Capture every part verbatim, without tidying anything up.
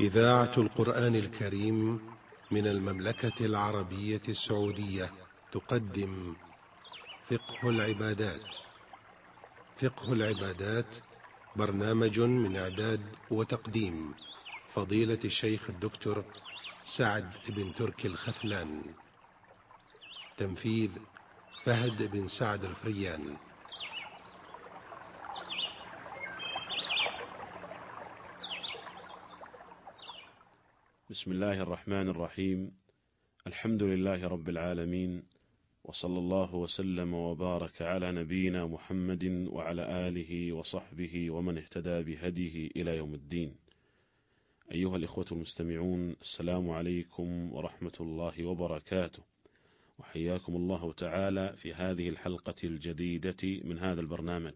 إذاعة القرآن الكريم من المملكة العربية السعودية تقدم فقه العبادات. فقه العبادات برنامج من إعداد وتقديم فضيلة الشيخ الدكتور سعد بن تركي الخثلان. تنفيذ فهد بن سعد الفريان. بسم الله الرحمن الرحيم. الحمد لله رب العالمين، وصلى الله وسلم وبارك على نبينا محمد وعلى آله وصحبه ومن اهتدى بهديه إلى يوم الدين. أيها الإخوة المستمعون، السلام عليكم ورحمة الله وبركاته، وحياكم الله تعالى في هذه الحلقة الجديدة من هذا البرنامج.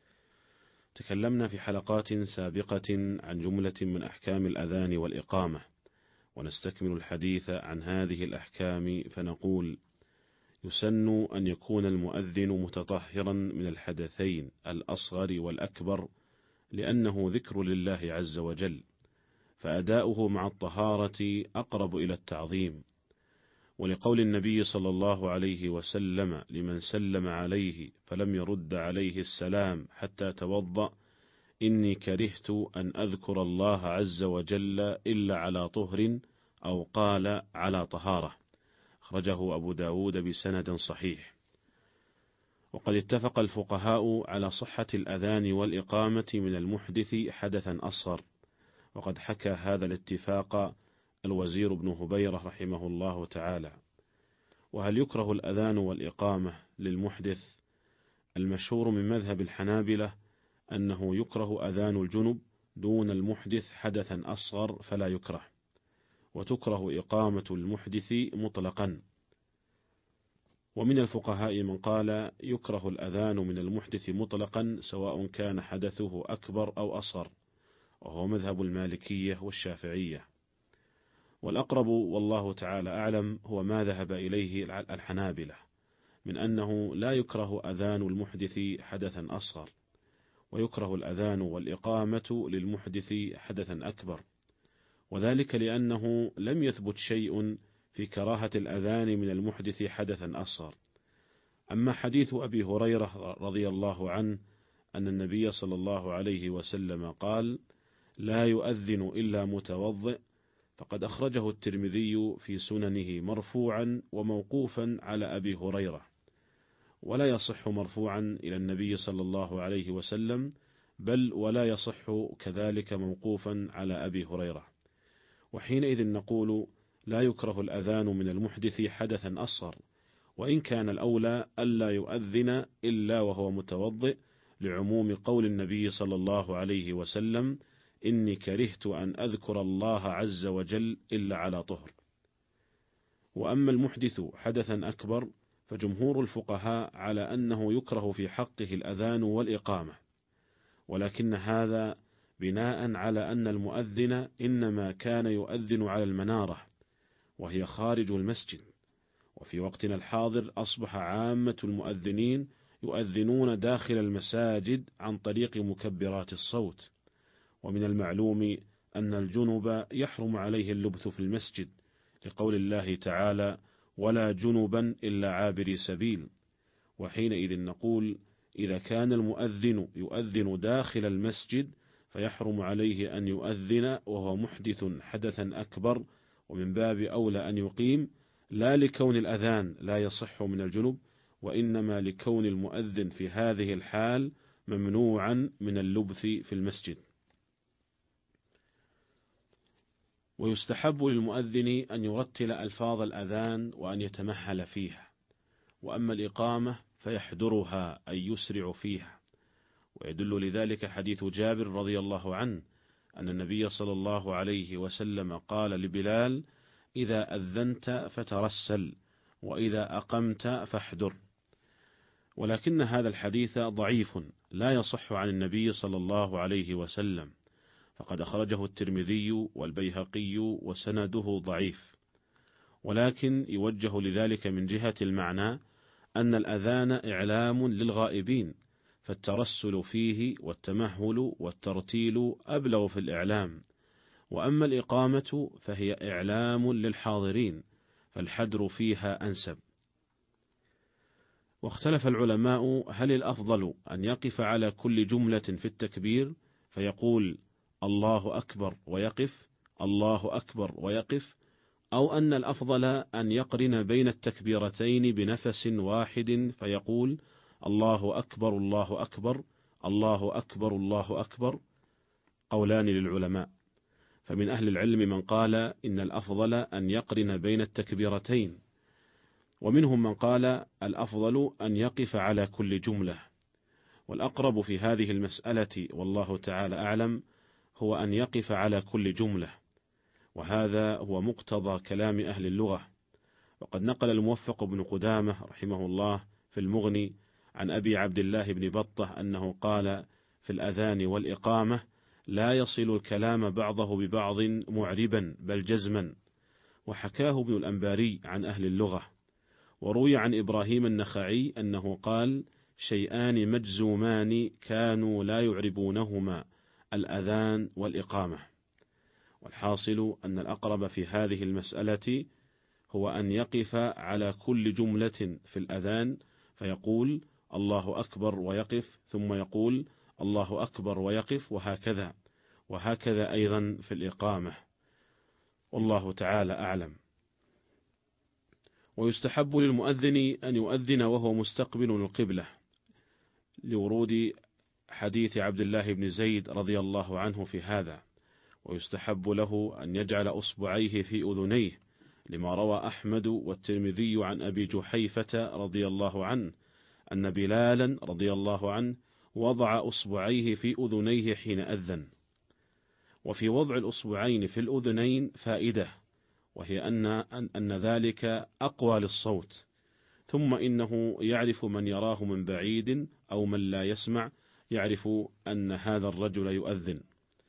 تكلمنا في حلقات سابقة عن جملة من أحكام الأذان والإقامة، ونستكمل الحديث عن هذه الأحكام فنقول: يسن أن يكون المؤذن متطهرا من الحدثين الأصغر والأكبر، لأنه ذكر لله عز وجل، فأداؤه مع الطهارة أقرب إلى التعظيم. ولقول النبي صلى الله عليه وسلم لمن سلم عليه فلم يرد عليه السلام حتى توضأ: إني كرهت أن أذكر الله عز وجل إلا على طهر، أو قال على طهارة. أخرجه أبو داود بسند صحيح. وقد اتفق الفقهاء على صحة الأذان والإقامة من المحدث حدثا أصغر، وقد حكى هذا الاتفاق الوزير بن هبيرة رحمه الله تعالى. وهل يكره الأذان والإقامة للمحدث؟ المشهور من مذهب الحنابلة أنه يكره أذان الجنب دون المحدث حدثا أصغر فلا يكره، وتكره إقامة المحدث مطلقا. ومن الفقهاء من قال يكره الأذان من المحدث مطلقا سواء كان حدثه أكبر أو أصغر، وهو مذهب المالكية والشافعية. والأقرب والله تعالى أعلم هو ما ذهب إليه الحنابلة من أنه لا يكره أذان المحدث حدثا أصغر، ويكره الأذان والإقامة للمحدث حدثا أكبر، وذلك لأنه لم يثبت شيء في كراهة الأذان من المحدث حدثا أصغر. أما حديث أبي هريرة رضي الله عنه أن النبي صلى الله عليه وسلم قال: لا يؤذن إلا متوضئ، فقد أخرجه الترمذي في سننه مرفوعا وموقوفا على أبي هريرة، ولا يصح مرفوعا إلى النبي صلى الله عليه وسلم، بل ولا يصح كذلك موقوفا على أبي هريرة. وحينئذ نقول لا يكره الأذان من المحدث حدثا أصغر، وإن كان الأولى ألا يؤذن إلا وهو متوضئ، لعموم قول النبي صلى الله عليه وسلم: إني كرهت أن أذكر الله عز وجل إلا على طهر. وأما المحدث حدثا أكبر فجمهور الفقهاء على أنه يكره في حقه الأذان والإقامة، ولكن هذا بناء على أن المؤذن إنما كان يؤذن على المنارة وهي خارج المسجد، وفي وقتنا الحاضر أصبح عامة المؤذنين يؤذنون داخل المساجد عن طريق مكبرات الصوت. ومن المعلوم أن الجنب يحرم عليه اللبث في المسجد، لقول الله تعالى: ولا جنبا إلا عابري سبيل. وحينئذ نقول إذا كان المؤذن يؤذن داخل المسجد فيحرم عليه أن يؤذن وهو محدث حدثا أكبر، ومن باب أولى أن يقيم، لا لكون الأذان لا يصح من الجنب، وإنما لكون المؤذن في هذه الحال ممنوعا من اللبث في المسجد. ويستحب للمؤذن أن يرتل ألفاظ الأذان وأن يتمهل فيها. وأما الإقامة فيحضرها أي يسرع فيها، ويدل لذلك حديث جابر رضي الله عنه أن النبي صلى الله عليه وسلم قال لبلال: إذا أذنت فترسل، وإذا أقمت فاحضر. ولكن هذا الحديث ضعيف لا يصح عن النبي صلى الله عليه وسلم، فقد أخرجه الترمذي والبيهقي وسنده ضعيف، ولكن يوجه لذلك من جهة المعنى أن الأذان إعلام للغائبين، فالترسل فيه والتمهل والترتيل أبلغ في الإعلام، وأما الإقامة فهي إعلام للحاضرين، فالحدر فيها أنسب. واختلف العلماء هل الأفضل أن يقف على كل جملة في التكبير فيقول الله أكبر ويقف، الله أكبر ويقف، أو أن الأفضل أن يقرن بين التكبيرتين بنفس واحد فيقول الله أكبر الله أكبر الله أكبر الله أكبر. قولان للعلماء، فمن أهل العلم من قال إن الأفضل أن يقرن بين التكبيرتين، ومنهم من قال الأفضل أن يقف على كل جملة. والأقرب في هذه المسألة والله تعالى أعلم هو أن يقف على كل جملة، وهذا هو مقتضى كلام أهل اللغة. وقد نقل الموفق بن قدامة رحمه الله في المغني عن أبي عبد الله بن بطة أنه قال في الأذان والإقامة لا يصل الكلام بعضه ببعض معربا بل جزما. وحكاه ابن الأنباري عن أهل اللغة. وروي عن إبراهيم النخعي أنه قال شيئان مجزومان كانوا لا يعربونهما، الأذان والإقامة. والحاصل أن الأقرب في هذه المسألة هو أن يقف على كل جملة في الأذان فيقول الله أكبر ويقف، ثم يقول الله أكبر ويقف، وهكذا وهكذا أيضا في الإقامة، والله تعالى أعلم. ويستحب للمؤذن أن يؤذن وهو مستقبل القبلة، لورود حديث عبد الله بن زيد رضي الله عنه في هذا. ويستحب له أن يجعل أصبعيه في أذنيه، لما روى أحمد والترمذي عن أبي جحيفة رضي الله عنه أن بلالا رضي الله عنه وضع أصبعيه في أذنيه حين أذن. وفي وضع الأصبعين في الأذنين فائدة، وهي أن, أن ذلك أقوى للصوت، ثم إنه يعرف من يراه من بعيد أو من لا يسمع، يعرف أن هذا الرجل يؤذن.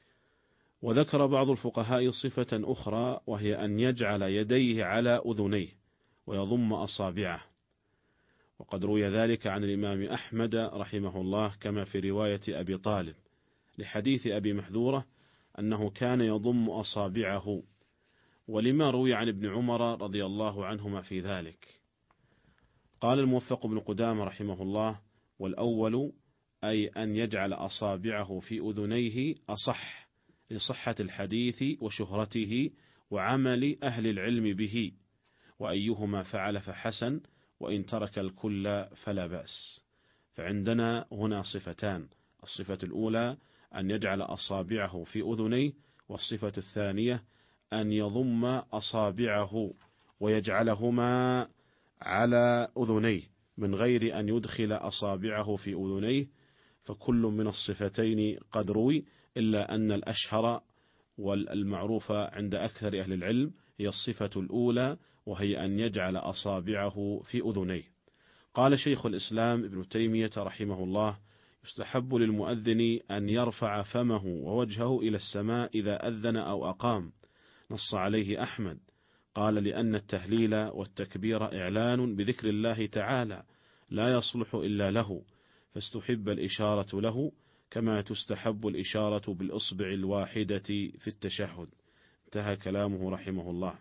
وذكر بعض الفقهاء صفة أخرى، وهي أن يجعل يديه على أذنيه ويضم أصابعه، وقد روي ذلك عن الإمام أحمد رحمه الله كما في رواية أبي طالب لحديث أبي محذورة أنه كان يضم أصابعه، ولما روي عن ابن عمر رضي الله عنهما في ذلك. قال الموفق بن قدامة رحمه الله: والأول أي أن يجعل أصابعه في أذنيه أصح، لصحة الحديث وشهرته وعمل أهل العلم به، وأيهما فعل فحسن، وإن ترك الكل فلا بأس. فعندنا هنا صفتان: الصفة الأولى أن يجعل أصابعه في أذنيه، والصفة الثانية أن يضم أصابعه ويجعلهما على أذنيه من غير أن يدخل أصابعه في أذنيه. فكل من الصفتين قد روي، إلا أن الأشهر والمعروف عند أكثر أهل العلم هي الصفة الأولى، وهي أن يجعل أصابعه في أذنيه. قال شيخ الإسلام ابن تيمية رحمه الله: يستحب للمؤذن أن يرفع فمه ووجهه إلى السماء إذا أذن أو أقام. نص عليه أحمد، قال: لأن التهليل والتكبير إعلان بذكر الله تعالى لا يصلح إلا له، فاستحب الإشارة له كما تستحب الإشارة بالإصبع الواحدة في التشهد. انتهى كلامه رحمه الله.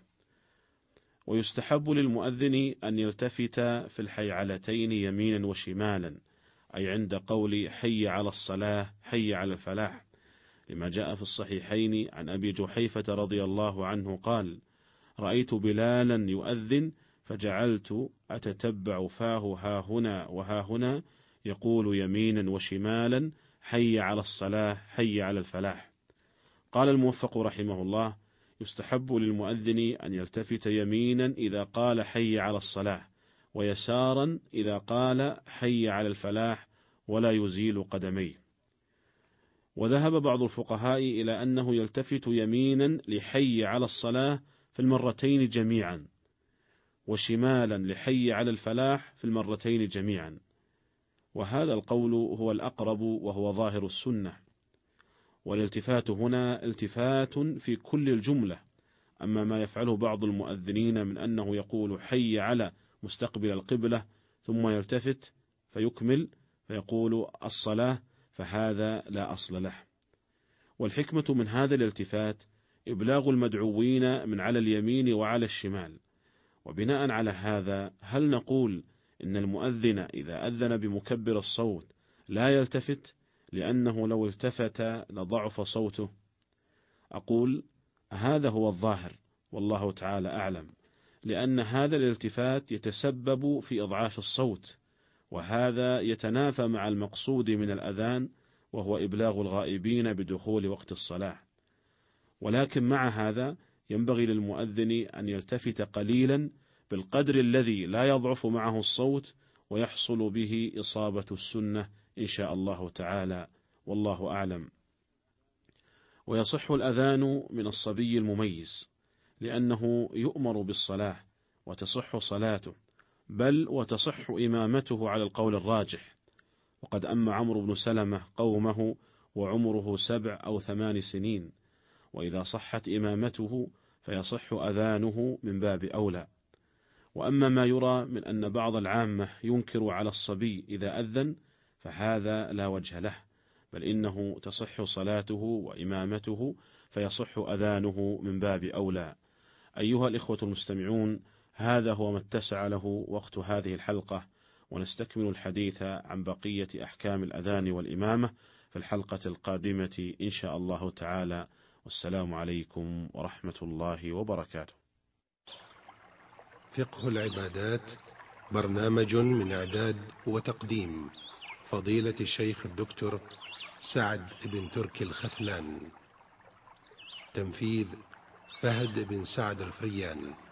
ويستحب للمؤذن أن يلتفت في الحيعلتين يمينا وشمالا، أي عند قول حي على الصلاة حي على الفلاح، لما جاء في الصحيحين عن أبي جحيفة رضي الله عنه قال: رأيت بلالا يؤذن فجعلت أتتبع فاه ها هنا وها هنا يقول يمينا وشمالا حي على الصلاة حي على الفلاح. قال الموفق رحمه الله: يستحب للمؤذن أن يلتفت يمينا إذا قال حي على الصلاة، ويسارا إذا قال حي على الفلاح، ولا يزيل قدميه. وذهب بعض الفقهاء إلى أنه يلتفت يمينا لحي على الصلاة في المرتين جميعا، وشمالا لحي على الفلاح في المرتين جميعا، وهذا القول هو الأقرب وهو ظاهر السنة. والالتفات هنا التفات في كل الجملة. أما ما يفعله بعض المؤذنين من أنه يقول حي على مستقبل القبلة ثم يلتفت فيكمل فيقول الصلاة، فهذا لا أصل له. والحكمة من هذا الالتفات إبلاغ المدعوين من على اليمين وعلى الشمال. وبناء على هذا هل نقول إن المؤذن إذا أذن بمكبر الصوت لا يلتفت لأنه لو التفت لضعف صوته؟ أقول هذا هو الظاهر والله تعالى أعلم، لأن هذا الالتفات يتسبب في إضعاف الصوت، وهذا يتنافى مع المقصود من الأذان وهو إبلاغ الغائبين بدخول وقت الصلاة. ولكن مع هذا ينبغي للمؤذن أن يلتفت قليلا بالقدر الذي لا يضعف معه الصوت ويحصل به إصابة السنة إن شاء الله تعالى، والله أعلم. ويصح الأذان من الصبي المميز لأنه يؤمر بالصلاة وتصح صلاته، بل وتصح إمامته على القول الراجح. وقد أم عمرو بن سلمة قومه وعمره سبع أو ثمان سنين، وإذا صحت إمامته فيصح أذانه من باب أولى. وأما ما يرى من أن بعض العامة ينكر على الصبي إذا أذن فهذا لا وجه له، بل إنه تصح صلاته وإمامته فيصح أذانه من باب أولى. أيها الإخوة المستمعون، هذا هو ما اتسع له وقت هذه الحلقة، ونستكمل الحديث عن بقية أحكام الأذان والإمامة في الحلقة القادمة إن شاء الله تعالى. والسلام عليكم ورحمة الله وبركاته. فقه العبادات، برنامج من إعداد وتقديم فضيلة الشيخ الدكتور سعد بن تركي الخثلان، تنفيذ فهد بن سعد الفريان.